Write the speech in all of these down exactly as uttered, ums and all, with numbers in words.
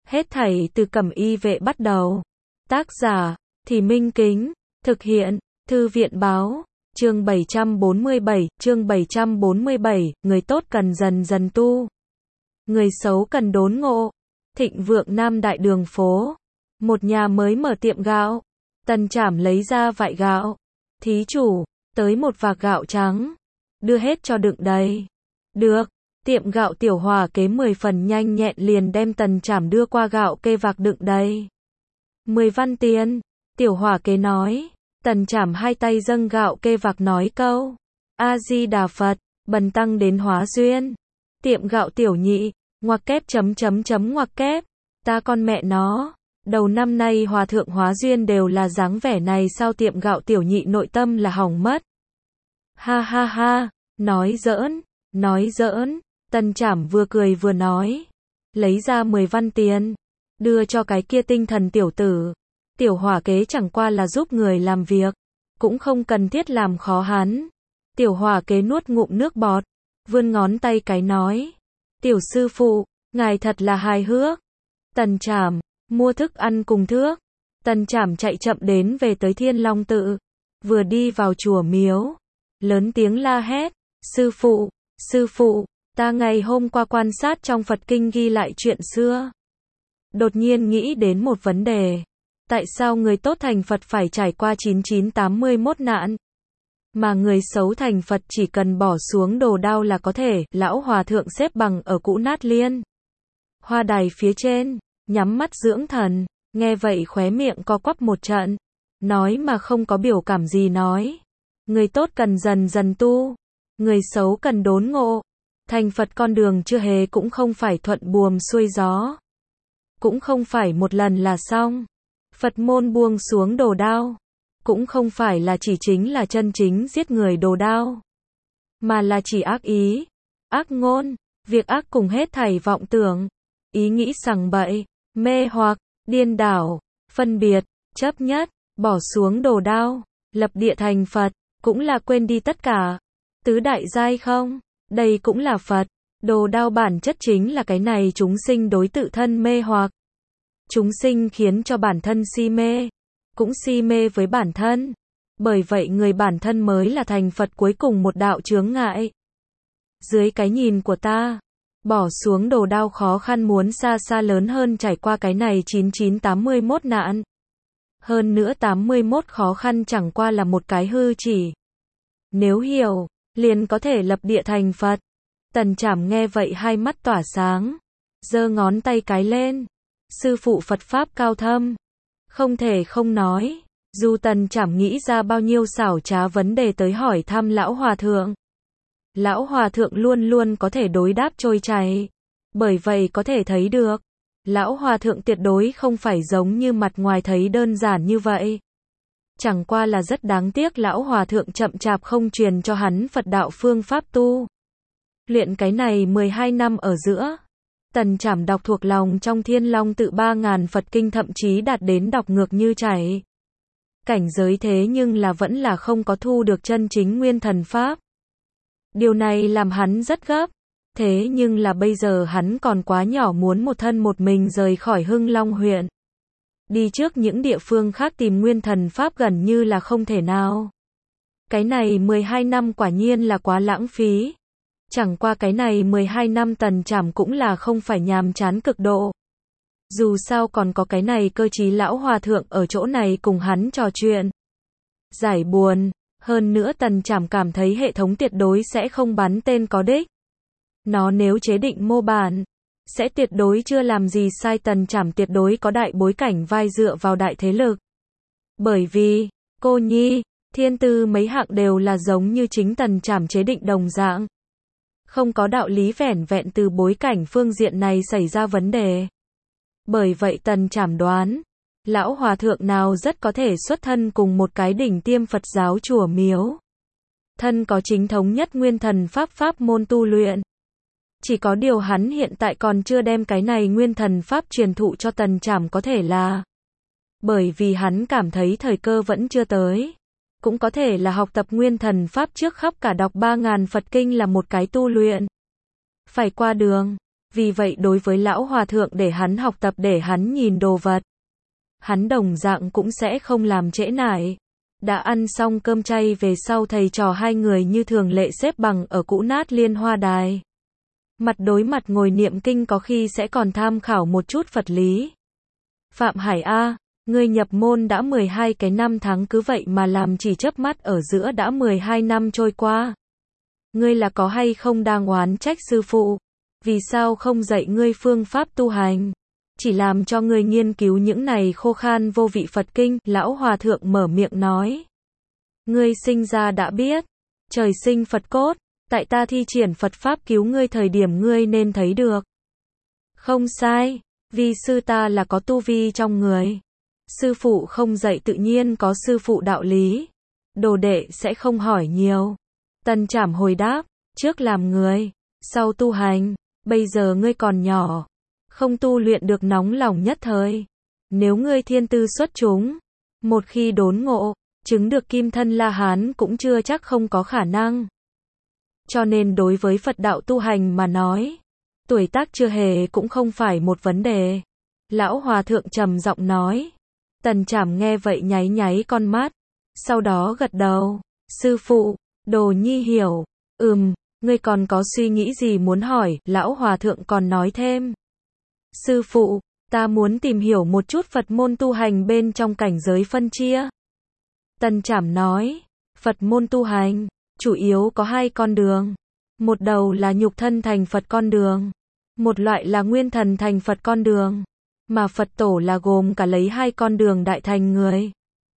Hết thảy từ Cẩm Y Vệ bắt đầu. Tác giả, Thì Minh Kính. Thực hiện, Thư viện Báo. Chương bảy trăm bốn mươi bảy, chương bảy trăm bốn mươi bảy, người tốt cần dần dần tu. Người xấu cần đốn ngộ. Thịnh Vượng Nam đại đường phố. Một nhà mới mở tiệm gạo. Tần Trảm lấy ra vại gạo. Thí chủ, tới một vạc gạo trắng. Đưa hết cho đựng đầy. Được. Tiệm gạo Tiểu Hòa Kế mười phần nhanh nhẹn liền đem Tần Trảm đưa qua gạo kê vạc đựng đầy. Mười văn tiền. Tiểu Hòa Kế nói. Tần Trảm hai tay dâng gạo kê vạc nói câu. A-di-đà Phật, bần tăng đến hóa duyên. Tiệm gạo Tiểu Nhị, ngoặc kép chấm chấm chấm ngoặc kép. Ta con mẹ nó. Đầu năm nay hòa thượng hóa duyên đều là dáng vẻ này sao? Tiệm gạo Tiểu Nhị nội tâm là hỏng mất. Ha ha ha, nói giỡn, nói giỡn. Tần Trảm vừa cười vừa nói. Lấy ra mười văn tiền. Đưa cho cái kia tinh thần tiểu tử. Tiểu Hòa Kế chẳng qua là giúp người làm việc. Cũng không cần thiết làm khó hắn. Tiểu Hòa Kế nuốt ngụm nước bọt. Vươn ngón tay cái nói. Tiểu sư phụ, ngài thật là hài hước. Tần Trảm, mua thức ăn cùng thước. Tần Trảm chạy chậm đến về tới Thiên Long Tự. Vừa đi vào chùa miếu. Lớn tiếng la hét. Sư phụ, sư phụ. Ta ngày hôm qua quan sát trong Phật Kinh ghi lại chuyện xưa. Đột nhiên nghĩ đến một vấn đề. Tại sao người tốt thành Phật phải trải qua chín chín tám mươi mốt nạn? Mà người xấu thành Phật chỉ cần bỏ xuống đồ đao là có thể. Lão Hòa Thượng xếp bằng ở cũ nát liên hoa đài phía trên, nhắm mắt dưỡng thần. Nghe vậy khóe miệng co quắp một trận. Nói mà không có biểu cảm gì nói. Người tốt cần dần dần tu. Người xấu cần đốn ngộ. Thành Phật con đường chưa hề cũng không phải thuận buồm xuôi gió. Cũng không phải một lần là xong. Phật môn buông xuống đồ đao. Cũng không phải là chỉ chính là chân chính giết người đồ đao. Mà là chỉ ác ý, ác ngôn, việc ác cùng hết thảy vọng tưởng, ý nghĩ sằng bậy, mê hoặc, điên đảo, phân biệt, chấp nhất, bỏ xuống đồ đao, lập địa thành Phật, cũng là quên đi tất cả. Tứ đại giai không? Đây cũng là Phật. Đồ đao bản chất chính là cái này chúng sinh đối tự thân mê hoặc. Chúng sinh khiến cho bản thân si mê. Cũng si mê với bản thân. Bởi vậy người bản thân mới là thành Phật cuối cùng một đạo chướng ngại. Dưới cái nhìn của ta, bỏ xuống đồ đao khó khăn muốn xa xa lớn hơn trải qua cái này chín chín tám mươi mốt nạn. Hơn nữa tám mươi mốt khó khăn chẳng qua là một cái hư chỉ. Nếu hiểu, liền có thể lập địa thành Phật. Tần Trảm nghe vậy hai mắt tỏa sáng. Giơ ngón tay cái lên. Sư phụ Phật Pháp cao thâm. Không thể không nói. Dù Tần Trảm nghĩ ra bao nhiêu xảo trá vấn đề tới hỏi thăm Lão Hòa Thượng. Lão Hòa Thượng luôn luôn có thể đối đáp trôi chảy. Bởi vậy có thể thấy được. Lão Hòa Thượng tuyệt đối không phải giống như mặt ngoài thấy đơn giản như vậy. Chẳng qua là rất đáng tiếc Lão Hòa Thượng chậm chạp không truyền cho hắn Phật đạo phương pháp tu. Luyện cái này mười hai năm ở giữa. Tần Trảm đọc thuộc lòng trong Thiên Long Tự ba ngàn Phật Kinh thậm chí đạt đến đọc ngược như chảy. Cảnh giới thế nhưng là vẫn là không có thu được chân chính nguyên thần Pháp. Điều này làm hắn rất gấp. Thế nhưng là bây giờ hắn còn quá nhỏ muốn một thân một mình rời khỏi Hưng Long huyện. Đi trước những địa phương khác tìm nguyên thần Pháp gần như là không thể nào. Cái này mười hai năm quả nhiên là quá lãng phí. Chẳng qua cái này mười hai năm Tần Trảm cũng là không phải nhàm chán cực độ. Dù sao còn có cái này cơ trí Lão Hòa Thượng ở chỗ này cùng hắn trò chuyện. Giải buồn. Hơn nữa Tần Trảm cảm thấy hệ thống tuyệt đối sẽ không bắn tên có đích. Nó nếu chế định mô bản, sẽ tuyệt đối chưa làm gì sai. Tần Trảm tuyệt đối có đại bối cảnh vai dựa vào đại thế lực. Bởi vì, cô nhi, thiên tư mấy hạng đều là giống như chính Tần Trảm chế định đồng dạng. Không có đạo lý vẻn vẹn từ bối cảnh phương diện này xảy ra vấn đề. Bởi vậy Tần Trảm đoán, Lão Hòa Thượng nào rất có thể xuất thân cùng một cái đỉnh tiêm Phật giáo chùa miếu. Thân có chính thống nhất nguyên thần Pháp pháp môn tu luyện. Chỉ có điều hắn hiện tại còn chưa đem cái này nguyên thần Pháp truyền thụ cho Tần Trảm có thể là bởi vì hắn cảm thấy thời cơ vẫn chưa tới. Cũng có thể là học tập nguyên thần Pháp trước khắp cả đọc ba ngàn Phật Kinh là một cái tu luyện. Phải qua đường. Vì vậy đối với lão hòa thượng để hắn học tập để hắn nhìn đồ vật, hắn đồng dạng cũng sẽ không làm trễ nải. Đã ăn xong cơm chay về sau thầy trò hai người như thường lệ xếp bằng ở cũ nát liên hoa đài. Mặt đối mặt ngồi niệm kinh, có khi sẽ còn tham khảo một chút Phật lý. Phạm Hải A, ngươi nhập môn đã mười hai cái năm tháng cứ vậy mà làm chỉ chớp mắt ở giữa đã mười hai năm trôi qua. Ngươi là có hay không đang oán trách sư phụ? Vì sao không dạy ngươi phương pháp tu hành? Chỉ làm cho ngươi nghiên cứu những này khô khan vô vị Phật kinh, lão hòa thượng mở miệng nói. Ngươi sinh ra đã biết, trời sinh Phật cốt, tại ta thi triển Phật pháp cứu ngươi thời điểm ngươi nên thấy được. Không sai, vì sư ta là có tu vi trong người. Sư phụ không dạy tự nhiên có sư phụ đạo lý. Đồ đệ sẽ không hỏi nhiều. Tần Trảm hồi đáp, trước làm người, sau tu hành, bây giờ ngươi còn nhỏ, không tu luyện được nóng lòng nhất thời. Nếu ngươi thiên tư xuất chúng, một khi đốn ngộ, chứng được kim thân La Hán cũng chưa chắc không có khả năng. Cho nên đối với Phật đạo tu hành mà nói, tuổi tác chưa hề cũng không phải một vấn đề. Lão hòa thượng trầm giọng nói. Tần Trảm nghe vậy nháy nháy con mắt, sau đó gật đầu. Sư phụ, đồ nhi hiểu. Ừm, ngươi còn có suy nghĩ gì muốn hỏi? Lão hòa thượng còn nói thêm. Sư phụ, ta muốn tìm hiểu một chút Phật môn tu hành bên trong cảnh giới phân chia. Tần Trảm nói, Phật môn tu hành, chủ yếu có hai con đường. Một đầu là nhục thân thành Phật con đường. Một loại là nguyên thần thành Phật con đường. Mà Phật tổ là gồm cả lấy hai con đường đại thành người.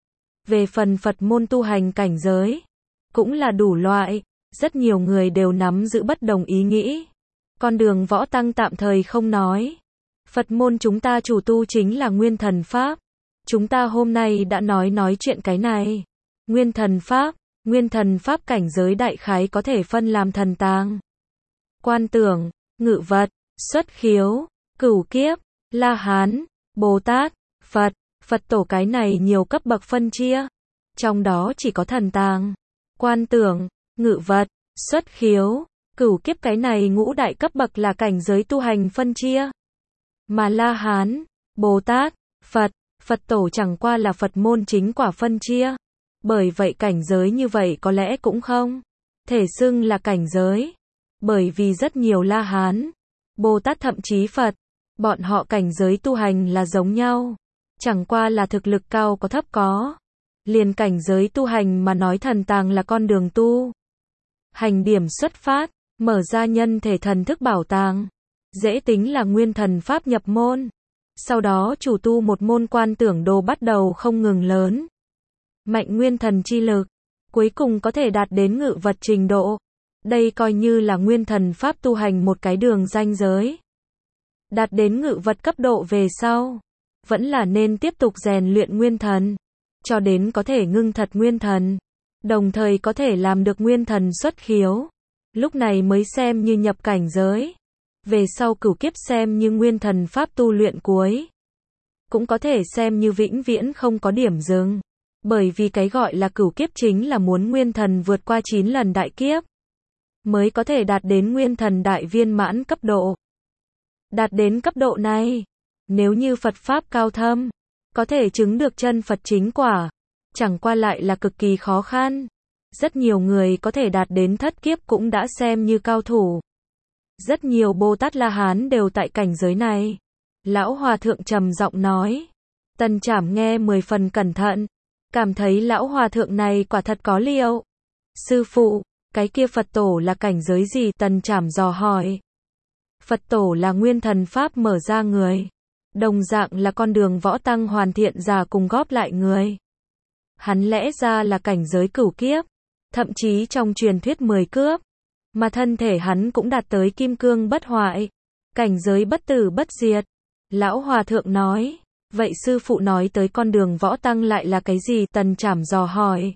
Về phần Phật môn tu hành cảnh giới, cũng là đủ loại, rất nhiều người đều nắm giữ bất đồng ý nghĩ. Con đường võ tăng tạm thời không nói. Phật môn chúng ta chủ tu chính là nguyên thần pháp. Chúng ta hôm nay đã nói nói chuyện cái này. Nguyên thần pháp, nguyên thần pháp cảnh giới đại khái có thể phân làm thần tàng, quan tưởng, ngự vật, xuất khiếu, cửu kiếp, La Hán, Bồ Tát, Phật. Phật tổ cái này nhiều cấp bậc phân chia. Trong đó chỉ có thần tàng, quan tưởng, ngự vật, xuất khiếu, cửu kiếp cái này ngũ đại cấp bậc là cảnh giới tu hành phân chia. Mà La Hán, Bồ Tát, Phật, Phật tổ chẳng qua là Phật môn chính quả phân chia. Bởi vậy cảnh giới như vậy có lẽ cũng không thể xưng là cảnh giới. Bởi vì rất nhiều La Hán, Bồ Tát thậm chí Phật, bọn họ cảnh giới tu hành là giống nhau. Chẳng qua là thực lực cao có thấp có. Liền cảnh giới tu hành mà nói thần tàng là con đường tu hành điểm xuất phát, mở ra nhân thể thần thức bảo tàng. Dễ tính là nguyên thần pháp nhập môn. Sau đó chủ tu một môn quan tưởng đồ bắt đầu không ngừng lớn mạnh nguyên thần chi lực, cuối cùng có thể đạt đến ngự vật trình độ. Đây coi như là nguyên thần pháp tu hành một cái đường ranh giới. Đạt đến ngự vật cấp độ về sau, vẫn là nên tiếp tục rèn luyện nguyên thần, cho đến có thể ngưng thật nguyên thần, đồng thời có thể làm được nguyên thần xuất khiếu. Lúc này mới xem như nhập cảnh giới. Về sau cửu kiếp xem như nguyên thần pháp tu luyện cuối. Cũng có thể xem như vĩnh viễn không có điểm dừng. Bởi vì cái gọi là cửu kiếp chính là muốn nguyên thần vượt qua chín lần đại kiếp, mới có thể đạt đến nguyên thần đại viên mãn cấp độ. Đạt đến cấp độ này, nếu như Phật Pháp cao thâm, có thể chứng được chân Phật chính quả, chẳng qua lại là cực kỳ khó khăn. Rất nhiều người có thể đạt đến thất kiếp cũng đã xem như cao thủ. Rất nhiều Bồ Tát La Hán đều tại cảnh giới này. Lão Hòa Thượng trầm giọng nói. Tần Trảm nghe mười phần cẩn thận, cảm thấy Lão Hòa Thượng này quả thật có liệu. Sư phụ, cái kia Phật tổ là cảnh giới gì? Tần Trảm dò hỏi. Phật tổ là nguyên thần pháp mở ra người. Đồng dạng là con đường võ tăng hoàn thiện giả cùng góp lại người. Hắn lẽ ra là cảnh giới cửu kiếp, thậm chí trong truyền thuyết mười cướp, mà thân thể hắn cũng đạt tới kim cương bất hoại, cảnh giới bất tử bất diệt. Lão Hòa Thượng nói, vậy sư phụ nói tới con đường võ tăng lại là cái gì? Tần Trảm dò hỏi.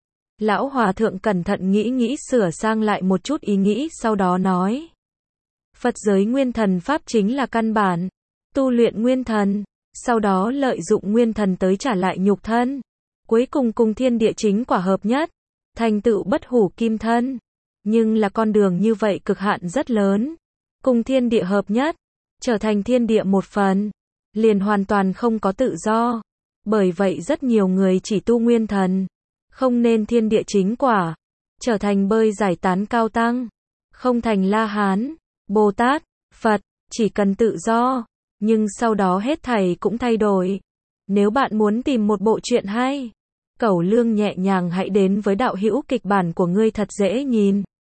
Lão Hòa Thượng cẩn thận nghĩ nghĩ sửa sang lại một chút ý nghĩ sau đó nói. Phật giới nguyên thần pháp chính là căn bản, tu luyện nguyên thần, sau đó lợi dụng nguyên thần tới trả lại nhục thân, cuối cùng cùng thiên địa chính quả hợp nhất, thành tựu bất hủ kim thân. Nhưng là con đường như vậy cực hạn rất lớn, cùng thiên địa hợp nhất, trở thành thiên địa một phần, liền hoàn toàn không có tự do. Bởi vậy rất nhiều người chỉ tu nguyên thần, không nên thiên địa chính quả, trở thành bơi giải tán cao tăng, không thành La Hán, Bồ Tát, Phật, chỉ cần tự do, nhưng sau đó hết thảy cũng thay đổi. Nếu bạn muốn tìm một bộ truyện hay, cẩu lương nhẹ nhàng hãy đến với đạo hữu kịch bản của ngươi thật dễ nhìn.